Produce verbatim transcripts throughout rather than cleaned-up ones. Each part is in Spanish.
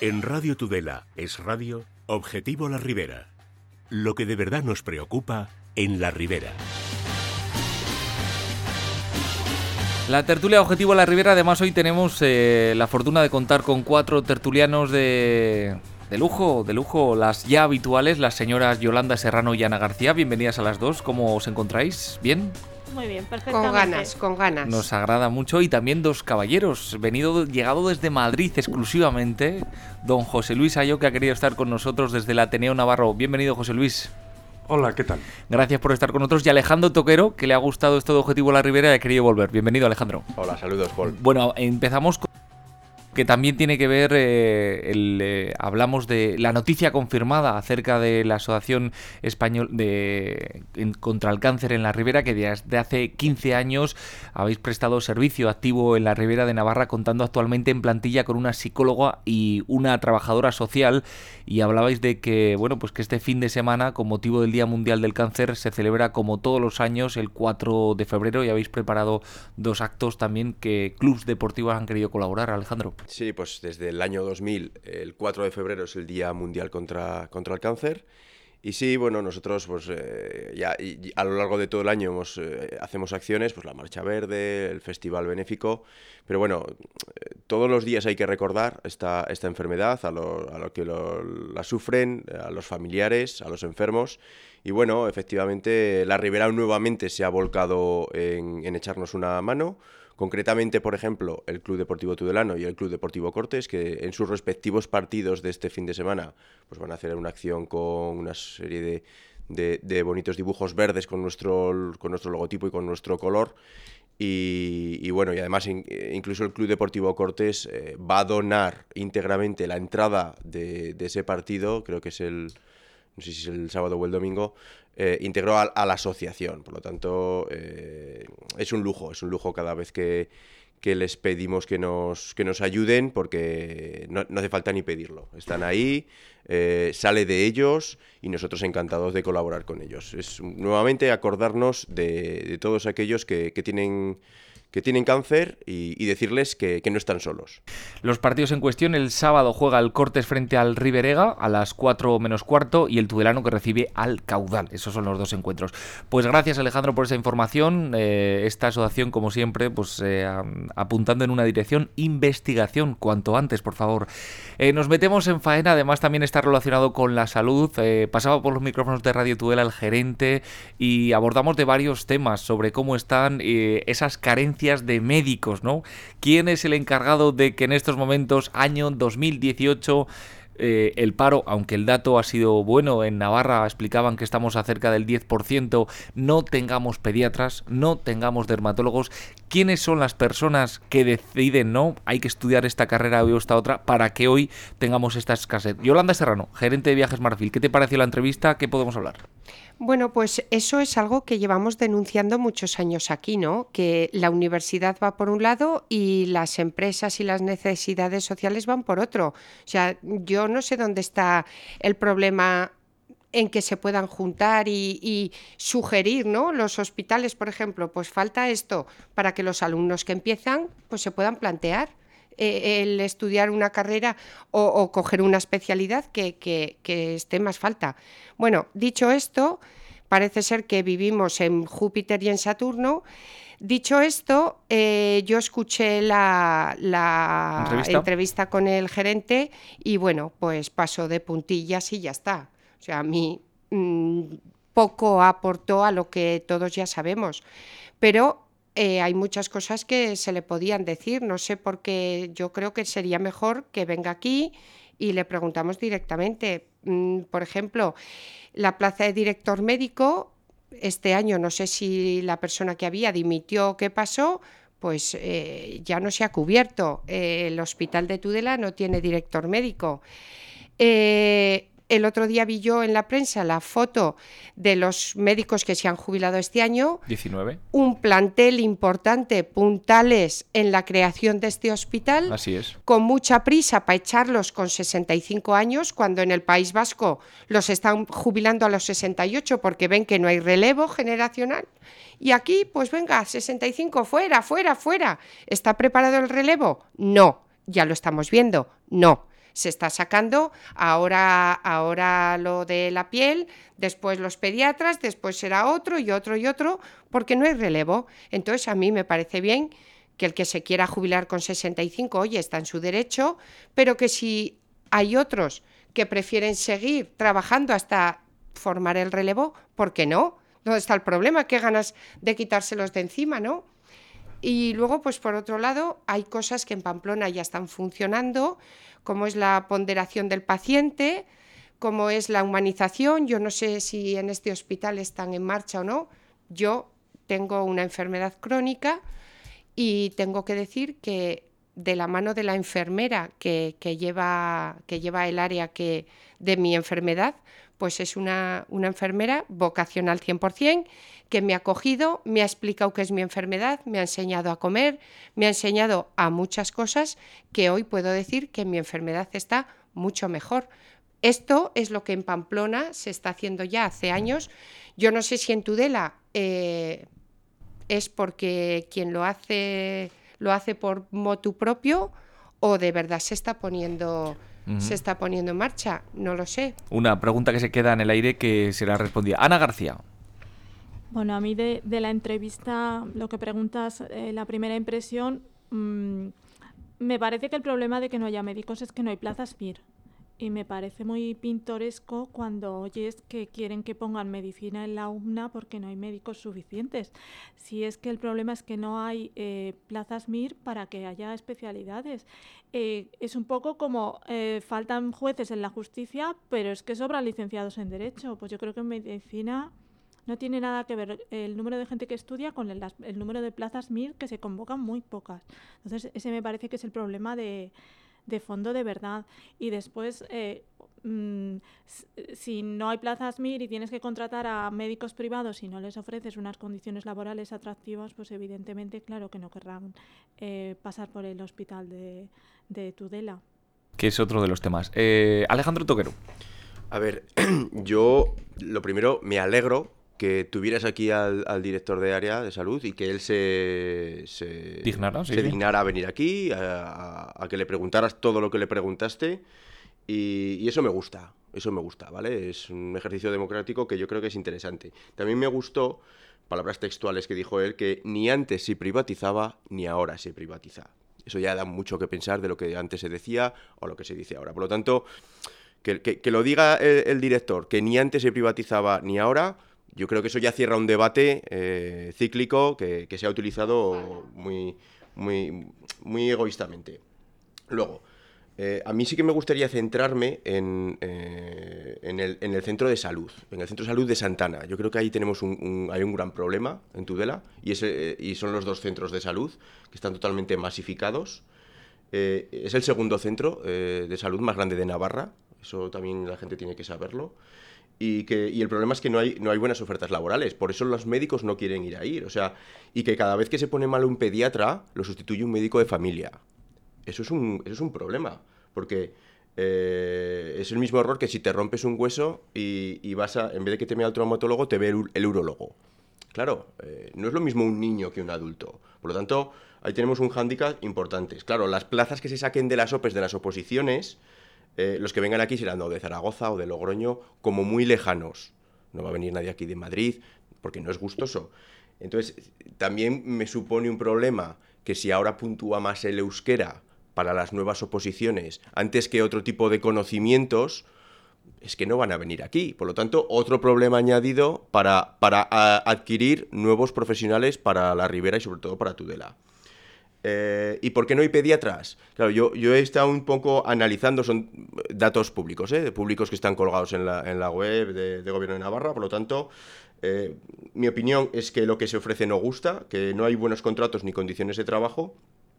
En Radio Tudela es radio, Objetivo La Ribera. Lo que de verdad nos preocupa en La Ribera. La tertulia Objetivo La Ribera, además hoy tenemos eh, la fortuna de contar con cuatro tertulianos de, de lujo, de lujo, las ya habituales, las señoras Yolanda Serrano y Ana García. Bienvenidas a las dos, ¿cómo os encontráis? ¿Bien? Muy bien, perfectamente. Con ganas, con ganas. Nos agrada mucho. Y también dos caballeros, venido, llegado desde Madrid exclusivamente, don José Luis Ayo, que ha querido estar con nosotros desde el Ateneo Navarro. Bienvenido, José Luis. Hola, ¿qué tal? Gracias por estar con nosotros. Y Alejandro Toquero, que le ha gustado esto de Objetivo La Ribera y ha querido volver. Bienvenido, Alejandro. Hola, saludos, Paul. Bueno, empezamos con... que también tiene que ver, eh, el, eh, hablamos de la noticia confirmada acerca de la Asociación Española de, en, contra el Cáncer en la Ribera, que desde hace quince años habéis prestado servicio activo en la Ribera de Navarra, contando actualmente en plantilla con una psicóloga y una trabajadora social, y hablabais de que, bueno, pues que este fin de semana, con motivo del Día Mundial del Cáncer, se celebra como todos los años el cuatro de febrero, y habéis preparado dos actos también que clubs deportivos han querido colaborar, Alejandro. Sí, pues desde el año dos mil, el cuatro de febrero es el Día Mundial contra, contra el Cáncer. Y sí, bueno, nosotros pues eh, ya y, y a lo largo de todo el año hemos, eh, hacemos acciones, pues la Marcha Verde, el Festival Benéfico, pero bueno, eh, todos los días hay que recordar esta, esta enfermedad a los a lo que lo, la sufren, a los familiares, a los enfermos. Y bueno, efectivamente, la Ribera nuevamente se ha volcado en, en echarnos una mano. Concretamente, por ejemplo, el Club Deportivo Tudelano y el Club Deportivo Cortes, que en sus respectivos partidos de este fin de semana pues van a hacer una acción con una serie de, de, de bonitos dibujos verdes con nuestro, con nuestro logotipo y con nuestro color. Y, y bueno, y además in, incluso el Club Deportivo Cortes eh, va a donar íntegramente la entrada de, de ese partido, creo que es el... no sé si es el sábado o el domingo, eh, integró a, a la asociación. Por lo tanto, eh, es un lujo, es un lujo cada vez que, que les pedimos que nos, que nos ayuden, porque no, no hace falta ni pedirlo. Están ahí, eh, sale de ellos y nosotros encantados de colaborar con ellos. Es nuevamente acordarnos de, de todos aquellos que, que tienen... que tienen cáncer y, y decirles que, que no están solos. Los partidos en cuestión: el sábado juega el Cortes frente al Riberega a las cuatro menos cuarto y el Tudelano que recibe al Caudal. Esos son los dos encuentros. Pues gracias, Alejandro, por esa información. Eh, esta asociación, como siempre, pues eh, apuntando en una dirección: investigación, cuanto antes, por favor. Eh, nos metemos en faena, además también está relacionado con la salud. Eh, pasaba por los micrófonos de Radio Tudela el gerente y abordamos de varios temas sobre cómo están eh, esas carencias de médicos, ¿no? ¿Quién es el encargado de que en estos momentos, año dos mil dieciocho, eh, el paro, aunque el dato ha sido bueno, en Navarra explicaban que estamos a cerca del diez por ciento, no tengamos pediatras, no tengamos dermatólogos? ¿Quiénes son las personas que deciden, no, hay que estudiar esta carrera o esta otra para que hoy tengamos esta escasez? Yolanda Serrano, gerente de Viajes Marfil, ¿qué te pareció la entrevista? ¿Qué podemos hablar? Bueno, pues eso es algo que llevamos denunciando muchos años aquí, ¿no? Que la universidad va por un lado y las empresas y las necesidades sociales van por otro. O sea, yo no sé dónde está el problema en que se puedan juntar y, y sugerir, ¿no? Los hospitales, por ejemplo, pues falta esto para que los alumnos que empiezan pues se puedan plantear eh, el estudiar una carrera o, o coger una especialidad que, que, que esté más falta. Bueno, dicho esto, parece ser que vivimos en Júpiter y en Saturno. Dicho esto, eh, yo escuché la, la ¿Entrevista? entrevista con el gerente y bueno, pues paso de puntillas y ya está. O sea, a mí mmm, poco aportó a lo que todos ya sabemos, pero eh, hay muchas cosas que se le podían decir. No sé por qué, yo creo que sería mejor que venga aquí y le preguntamos directamente. Mm, por ejemplo, la plaza de director médico, este año no sé si la persona que había dimitió o qué pasó, pues eh, ya no se ha cubierto. Eh, el hospital de Tudela no tiene director médico. Eh, El otro día vi yo en la prensa la foto de los médicos que se han jubilado este año. diecinueve. Un plantel importante, puntales en la creación de este hospital. Así es. Con mucha prisa para echarlos con sesenta y cinco años, cuando en el País Vasco los están jubilando a los sesenta y ocho porque ven que no hay relevo generacional. Y aquí, pues venga, sesenta y cinco, fuera, fuera, fuera. ¿Está preparado el relevo? No. Ya lo estamos viendo. No. se está sacando, ahora, ahora lo de la piel, después los pediatras, después será otro y otro y otro, porque no hay relevo. Entonces a mí me parece bien que el que se quiera jubilar con sesenta y cinco, oye, está en su derecho, pero que si hay otros que prefieren seguir trabajando hasta formar el relevo, ¿por qué no? ¿Dónde está el problema? ¿Qué ganas de quitárselos de encima, no? Y luego, pues por otro lado, hay cosas que en Pamplona ya están funcionando, como es la ponderación del paciente, como es la humanización. Yo no sé si en este hospital están en marcha o no. Yo tengo una enfermedad crónica y tengo que decir que de la mano de la enfermera que, que, lleva, que lleva el área que, de mi enfermedad, pues es una, una enfermera vocacional cien por ciento, que me ha acogido, me ha explicado qué es mi enfermedad, me ha enseñado a comer, me ha enseñado a muchas cosas que hoy puedo decir que mi enfermedad está mucho mejor. Esto es lo que en Pamplona se está haciendo ya hace años. Yo no sé si en Tudela eh, es porque quien lo hace, lo hace por motu propio o de verdad se está poniendo... Uh-huh. se está poniendo en marcha, no lo sé. Una pregunta que se queda en el aire que será respondida. Ana García. Bueno, a mí de, de la entrevista, lo que preguntas, eh, la primera impresión, mmm, me parece que el problema de que no haya médicos es que no hay plazas M I R. Y me parece muy pintoresco cuando oyes que quieren que pongan medicina en la U M N A porque no hay médicos suficientes. Si es que el problema es que no hay eh, plazas M I R para que haya especialidades. Eh, es un poco como eh, faltan jueces en la justicia, pero es que sobran licenciados en Derecho. Pues yo creo que en medicina no tiene nada que ver el número de gente que estudia con el, el número de plazas M I R, que se convocan muy pocas. Entonces ese me parece que es el problema de... de fondo de verdad. Y después, eh, mmm, si no hay plazas M I R y tienes que contratar a médicos privados y no les ofreces unas condiciones laborales atractivas, pues evidentemente, claro que no querrán eh, pasar por el hospital de, de Tudela. Que es otro de los temas. Eh, Alejandro Toquero. A ver, yo lo primero me alegro que tuvieras aquí al, al director de área de salud y que él se, se, dignara, sí, se sí. dignara a venir aquí, a, a que le preguntaras todo lo que le preguntaste y, y eso me gusta, eso me gusta, ¿vale? Es un ejercicio democrático que yo creo que es interesante. También me gustó, palabras textuales que dijo él, que ni antes se privatizaba ni ahora se privatiza. Eso ya da mucho que pensar de lo que antes se decía o lo que se dice ahora. Por lo tanto, que, que, que lo diga el, el director, que ni antes se privatizaba ni ahora... Yo creo que eso ya cierra un debate eh, cíclico que, que se ha utilizado muy, muy, muy egoístamente. Luego, eh, a mí sí que me gustaría centrarme en, eh, en, el, en el centro de salud, en el centro de salud de Santana. Yo creo que ahí tenemos un, un, hay un gran problema en Tudela y, ese, y son los dos centros de salud que están totalmente masificados. Eh, es el segundo centro eh, de salud más grande de Navarra, eso también la gente tiene que saberlo. Y, que, y el problema es que no hay, no hay buenas ofertas laborales, por eso los médicos no quieren ir a ir, o sea, y que cada vez que se pone mal un pediatra, lo sustituye un médico de familia. Eso es un, eso es un problema, porque eh, es el mismo error que si te rompes un hueso y, y vas a, en vez de que te vea el traumatólogo, te ve el, el urólogo. Claro, eh, no es lo mismo un niño que un adulto, por lo tanto, ahí tenemos un hándicap importante. Claro, las plazas que se saquen de las O P Es de las oposiciones... Eh, los que vengan aquí serán o de Zaragoza o de Logroño, como muy lejanos. No va a venir nadie aquí de Madrid, porque no es gustoso. Entonces, también me supone un problema que si ahora puntúa más el euskera para las nuevas oposiciones, antes que otro tipo de conocimientos, es que no van a venir aquí. Por lo tanto, otro problema añadido para, para a, adquirir nuevos profesionales para la Ribera y sobre todo para Tudela. Eh, ¿Y por qué no hay pediatras? Claro, yo, yo he estado un poco analizando, son datos públicos, ¿eh? públicos que están colgados en la, en la web de, de Gobierno de Navarra, por lo tanto, eh, mi opinión es que lo que se ofrece no gusta, que no hay buenos contratos ni condiciones de trabajo,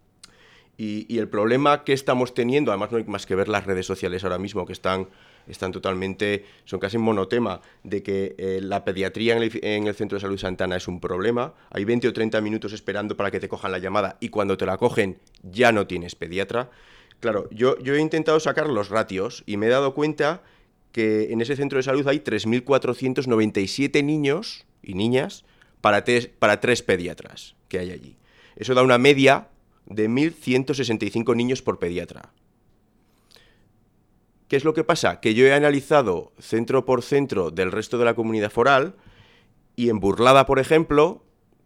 y, y el problema que estamos teniendo, además no hay más que ver las redes sociales ahora mismo, que están, están totalmente, son casi monotema, de que eh, la pediatría en el, en el Centro de Salud Santana es un problema. Hay veinte o treinta minutos esperando para que te cojan la llamada y cuando te la cogen ya no tienes pediatra. Claro, yo, yo he intentado sacar los ratios y me he dado cuenta que en ese centro de salud hay tres mil cuatrocientos noventa y siete niños y niñas para, tes, para tres pediatras que hay allí. Eso da una media de mil ciento sesenta y cinco niños por pediatra. ¿Qué es lo que pasa? Que yo he analizado centro por centro del resto de la comunidad foral y en Burlada, por ejemplo,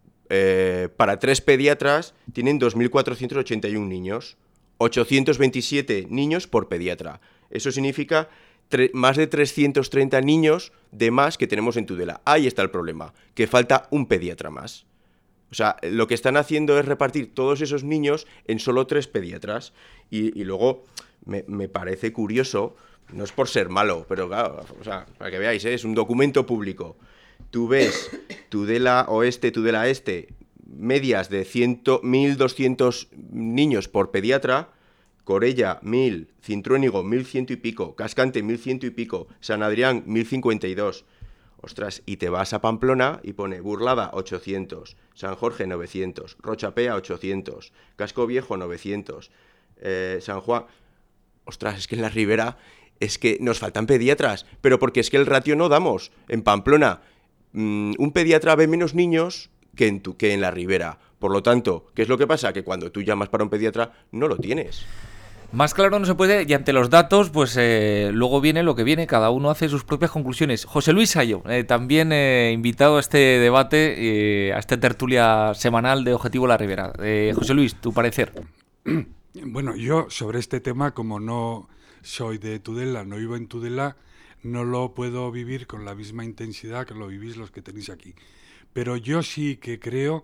eh, para tres pediatras tienen dos mil cuatrocientos ochenta y uno niños, ochocientos veintisiete niños por pediatra. Eso significa más de trescientos treinta niños de más que tenemos en Tudela. Ahí está el problema, que falta un pediatra más. O sea, lo que están haciendo es repartir todos esos niños en solo tres pediatras. Y, y luego me, me parece curioso, no es por ser malo, pero claro, o sea, para que veáis, ¿eh? Es un documento público. Tú ves Tudela Oeste, Tudela Este, medias de mil doscientos niños por pediatra, Corella, mil, Cintruénigo, mil cien y pico, Cascante, mil cien y pico, San Adrián, mil cincuenta y dos. Ostras, y te vas a Pamplona y pone Burlada, ochocientos, San Jorge, novecientos, Rochapea, ochocientos, Casco Viejo, novecientos, eh, San Juan... Ostras, es que en la Ribera es que nos faltan pediatras, pero porque es que el ratio no damos. En Pamplona, mmm, un pediatra ve menos niños que en, tu, que en la Ribera. Por lo tanto, ¿qué es lo que pasa? Que cuando tú llamas para un pediatra, no lo tienes. Más claro no se puede, y ante los datos, pues eh, luego viene lo que viene, cada uno hace sus propias conclusiones. José Luis Sayo, eh, también eh, invitado a este debate, eh, a esta tertulia semanal de Objetivo La Ribera. Eh, José Luis, tu parecer. Bueno, yo sobre este tema, como no soy de Tudela, no vivo en Tudela, no lo puedo vivir con la misma intensidad que lo vivís los que tenéis aquí. Pero yo sí que creo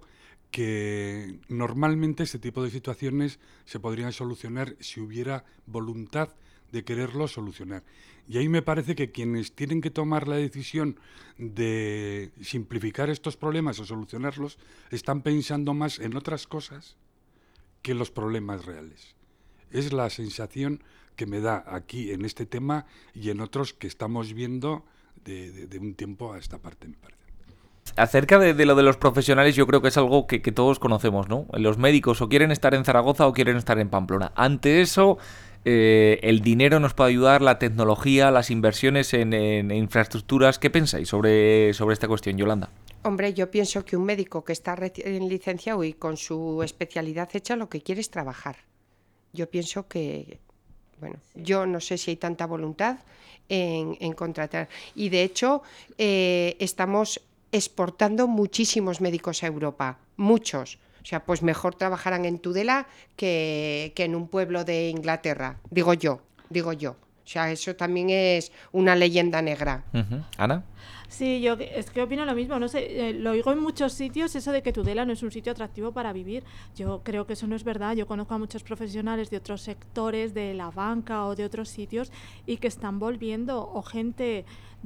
que normalmente este tipo de situaciones se podrían solucionar si hubiera voluntad de quererlo solucionar. Y ahí me parece que quienes tienen que tomar la decisión de simplificar estos problemas o solucionarlos están pensando más en otras cosas que los problemas reales. Es la sensación que me da aquí en este tema y en otros que estamos viendo de, de, de un tiempo a esta parte, me parece. Acerca de, de lo de los profesionales, yo creo que es algo que, que todos conocemos, ¿no? Los médicos o quieren estar en Zaragoza o quieren estar en Pamplona. Ante eso, eh, el dinero nos puede ayudar, la tecnología, las inversiones en, en infraestructuras. ¿Qué pensáis sobre, sobre esta cuestión, Yolanda? Hombre, yo pienso que un médico que está recién licenciado y con su especialidad hecha, lo que quiere es trabajar. Yo pienso que, bueno, yo no sé si hay tanta voluntad en, en contratar. Y de hecho, eh, estamos exportando muchísimos médicos a Europa, muchos. O sea, pues mejor trabajarán en Tudela que, que en un pueblo de Inglaterra, digo yo, digo yo. O sea, eso también es una leyenda negra. Uh-huh. ¿Ana? Sí, yo es que opino lo mismo, no sé, eh, lo oigo en muchos sitios, eso de que Tudela no es un sitio atractivo para vivir. Yo creo que eso no es verdad. Yo conozco a muchos profesionales de otros sectores, de la banca o de otros sitios, y que están volviendo, o gente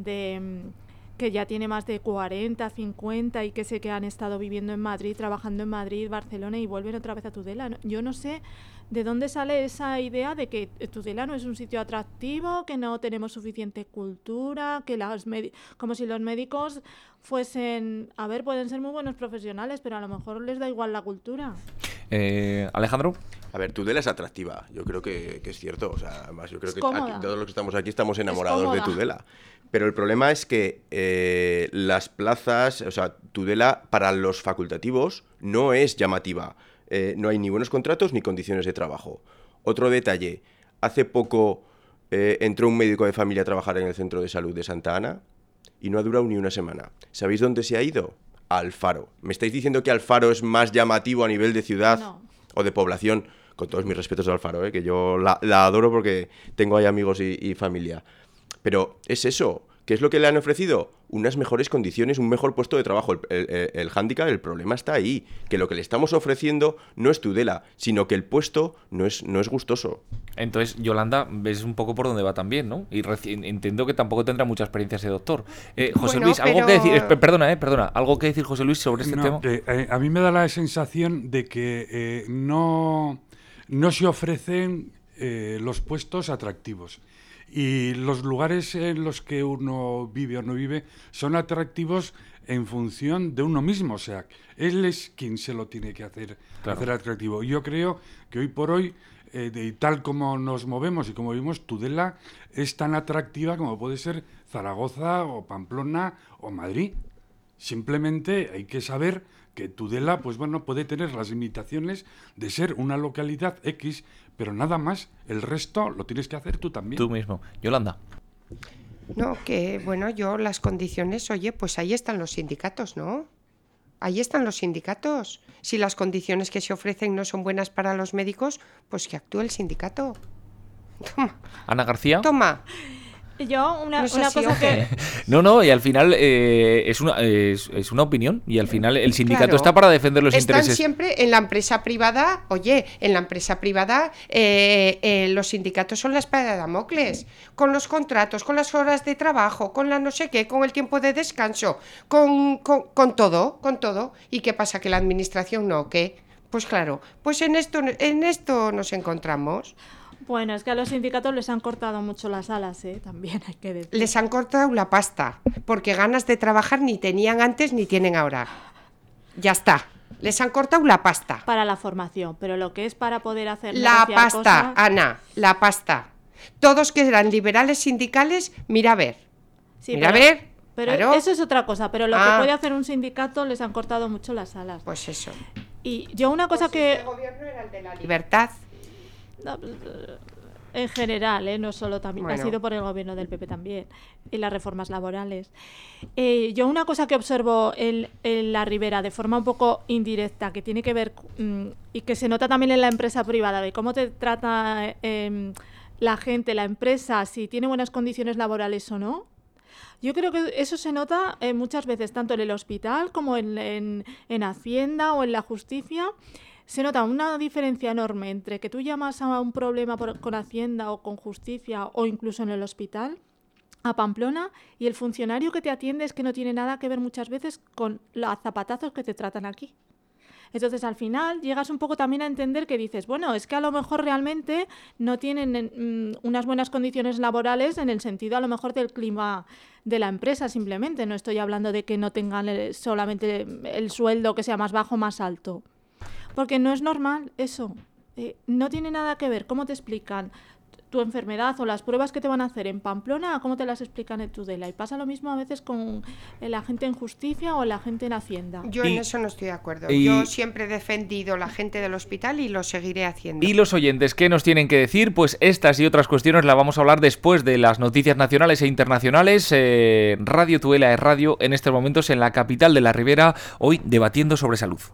de que ya tiene más de cuarenta, cincuenta y que sé que han estado viviendo en Madrid, trabajando en Madrid, Barcelona, y vuelven otra vez a Tudela. Yo no sé de dónde sale esa idea de que Tudela no es un sitio atractivo, que no tenemos suficiente cultura, que los médicos, como si los médicos fuesen, a ver, pueden ser muy buenos profesionales, pero a lo mejor les da igual la cultura. Eh, Alejandro. A ver, Tudela es atractiva, yo creo que, que es cierto. O sea, además, yo creo es que cómoda. aquí, todos los que estamos aquí estamos enamorados de Tudela. Pero el problema es que eh, las plazas, o sea, Tudela para los facultativos no es llamativa. Eh, no hay ni buenos contratos ni condiciones de trabajo. Otro detalle, hace poco eh, entró un médico de familia a trabajar en el centro de salud de Santa Ana y no ha durado ni una semana. ¿Sabéis dónde se ha ido? A Alfaro. ¿Me estáis diciendo que Alfaro es más llamativo a nivel de ciudad No. o de población? Con todos mis respetos a Alfaro, ¿eh? Que yo la, la adoro porque tengo ahí amigos y, y familia. Pero es eso. ¿Qué es lo que le han ofrecido? Unas mejores condiciones, un mejor puesto de trabajo. El, el, el, el hándicap, el problema está ahí. Que lo que le estamos ofreciendo no es Tudela, sino que el puesto no es, no es gustoso. Entonces, Yolanda, ves un poco por dónde va también, ¿no? Y reci- entiendo que tampoco tendrá mucha experiencia ese doctor. Eh, José Bueno, Luis, ¿algo pero... que decir? Eh, perdona, eh, perdona. ¿Algo que decir, José Luis, sobre este no, tema? Que, eh, a mí me da la sensación de que eh, no, no se ofrecen eh, los puestos atractivos. Y los lugares en los que uno vive o no vive son atractivos en función de uno mismo. O sea, él es quien se lo tiene que hacer, Claro. hacer atractivo. Yo creo que hoy por hoy, eh, de, tal como nos movemos y como vivimos, Tudela es tan atractiva como puede ser Zaragoza o Pamplona o Madrid. Simplemente hay que saber que Tudela, pues bueno, puede tener las limitaciones de ser una localidad X, pero nada más, el resto lo tienes que hacer tú también. Tú mismo. Yolanda. No, que bueno, yo las condiciones, oye, pues ahí están los sindicatos, ¿no? Ahí están los sindicatos. Si las condiciones que se ofrecen no son buenas para los médicos, pues que actúe el sindicato. Toma. Ana García. Toma. Yo, una, ¿No es una así, cosa o que... qué? No, no, y al final eh, es, una, es, es una opinión y al final el sindicato Claro. está para defender los Están intereses. siempre en la empresa privada, oye, en la empresa privada eh, eh, los sindicatos son la espada de Damocles, con los contratos, con las horas de trabajo, con la no sé qué, con el tiempo de descanso, con, con, con todo, con todo. ¿Y qué pasa? ¿Que la administración no? ¿Qué? Pues claro, pues en esto, en esto nos encontramos. Bueno, es que a los sindicatos les han cortado mucho las alas, ¿eh? También hay que decir. Les han cortado la pasta, porque ganas de trabajar ni tenían antes ni tienen ahora. Ya está. Les han cortado la pasta. Para la formación, pero lo que es para poder hacer La negociar pasta, cosas- Ana, la pasta. Todos que eran liberales sindicales, mira a ver. Sí, mira pero, a ver. Pero claro. eso es otra cosa, pero lo Ah. que puede hacer un sindicato les han cortado mucho las alas. Pues eso. Y yo una cosa Pues que... este gobierno era el de la libertad. En general, ¿eh? No solo también, Bueno. ha sido por el gobierno del P P también, y las reformas laborales. Eh, yo una cosa que observo en, en la Ribera de forma un poco indirecta, que tiene que ver, mm, y que se nota también en la empresa privada, de cómo te trata eh, la gente, la empresa, si tiene buenas condiciones laborales o no. Yo creo que eso se nota eh, muchas veces, tanto en el hospital como en, en, en Hacienda o en la justicia. Se nota una diferencia enorme entre que tú llamas a un problema por, con Hacienda o con Justicia o incluso en el hospital, a Pamplona, y el funcionario que te atiende es que no tiene nada que ver muchas veces con los zapatazos que te tratan aquí. Entonces, al final, llegas un poco también a entender que dices, bueno, es que a lo mejor realmente no tienen mm, unas buenas condiciones laborales en el sentido a lo mejor del clima de la empresa simplemente. No estoy hablando de que no tengan el- solamente el sueldo que sea más bajo o más alto. Porque no es normal eso. Eh, no tiene nada que ver cómo te explican tu enfermedad o las pruebas que te van a hacer en Pamplona a cómo te las explican en Tudela. Y pasa lo mismo a veces con la gente en justicia o la gente en Hacienda. Yo Y- en eso no estoy de acuerdo. y- Yo siempre he defendido la gente del hospital y lo seguiré haciendo. Y los oyentes, ¿qué nos tienen que decir? Pues estas y otras cuestiones las vamos a hablar después de las noticias nacionales e internacionales. Eh, Radio Tudela es radio en estos momentos en la capital de la Ribera, hoy debatiendo sobre salud.